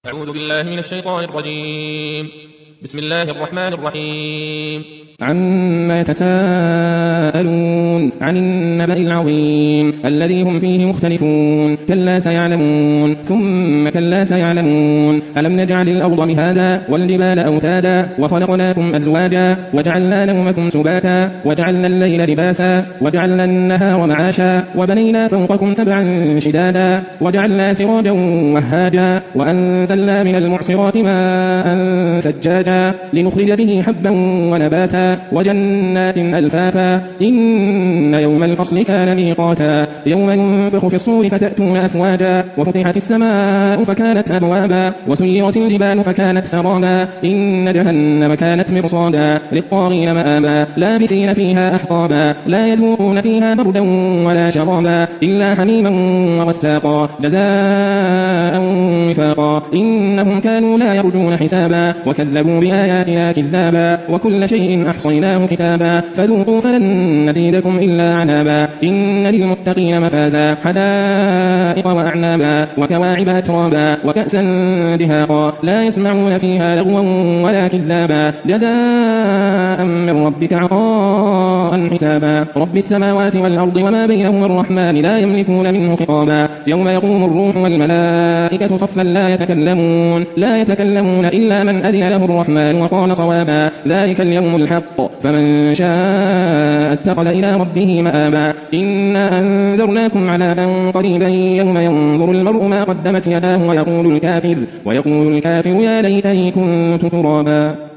أعوذ بالله من الشيطان الرجيم. بسم الله الرحمن الرحيم. عما يتساءلون عن النبأ العظيم الذي هم فيه مختلفون كلا سيعلمون ثم كلا سيعلمون ألم نجعل الأرض مهادا والجبال أوتادا وخلقناكم أزواجا وجعلنا نومكم سباتا وجعلنا الليل لباسا وجعلنا النهار معاشا وبنينا فوقكم سبعا شدادا وجعلنا سراجا وهاجا وأنزلنا من المعصرات ماء ثجاجا لنخرج به حبا ونباتا وجنات ألفافا إن يوم الفصل كان ميقاتا يوم ينفخ في الصور فتأتون أفواجا وفتحت السماء فكانت أبوابا وسيرت الجبال فكانت سرابا إن جهنم كانت مرصادا للطاغين مآبا لابثين فيها أحقابا لا يذوقون فيها بردا ولا شرابا إلا حميما وغساقا جزاء وفاقا إنهم كانوا لا يرجون حسابا وكذبوا بآياتنا كذابا وكل شيء أحصيناه كتابا فذوقوا فلن نزيدكم إلا عذابا إن للمتقين مفازا حدائق وأعنابا وكواعب أترابا وكأسا دهاقا لا يسمعون فيها لغوا ولا كذابا جزاء من ربك عطاء حسابا رب السماوات والأرض وما بينهما الرحمن لا يملكون منه خطابا يوم يقوم الروح والملائكة صفا لا يتكلمون إلا من أذن له الرحمن وقال صوابا ذلك اليوم الحق فمن شاء اتخذ إلى ربه مآبا إنا أنذرناكم عذابا قريبا يوم ينظر المرء ما قدمت يداه ويقول الكافر يا ليتني كنت ترابا.